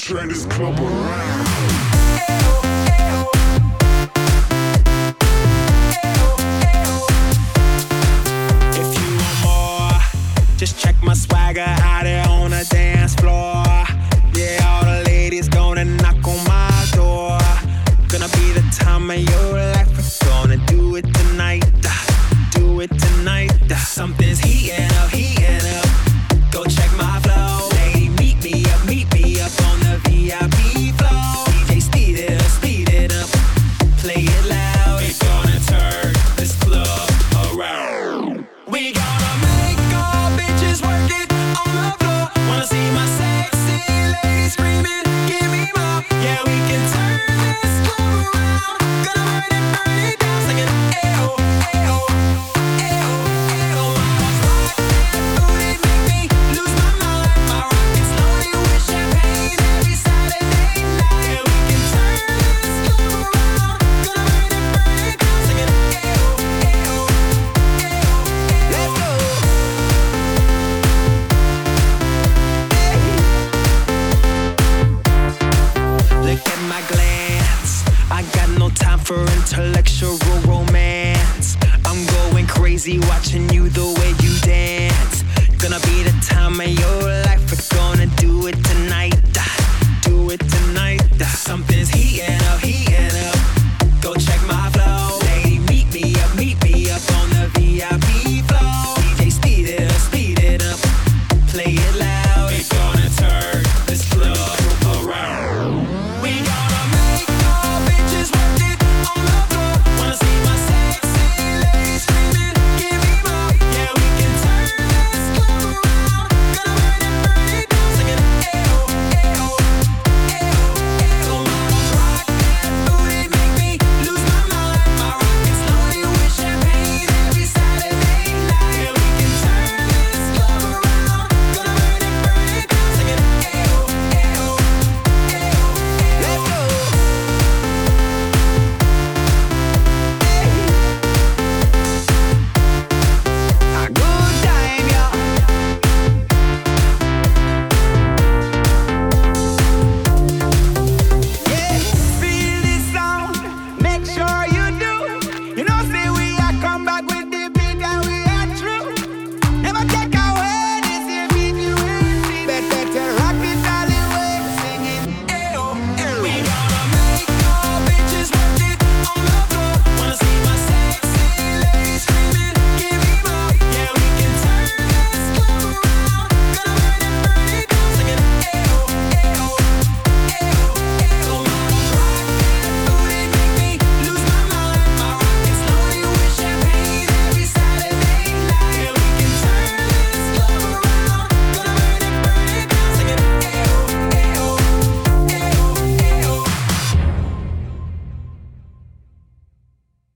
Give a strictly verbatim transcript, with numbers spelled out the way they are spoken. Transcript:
turn this club around. If you want more, just check my swagger out there on the dance floor. Yeah, all the ladies gonna knock on my door. Gonna be the time of your life. We're gonna do it tonight. Do it tonight. Something's heating up, heating up. Go check my flow. Lady, meet me up, meet me up on the V I P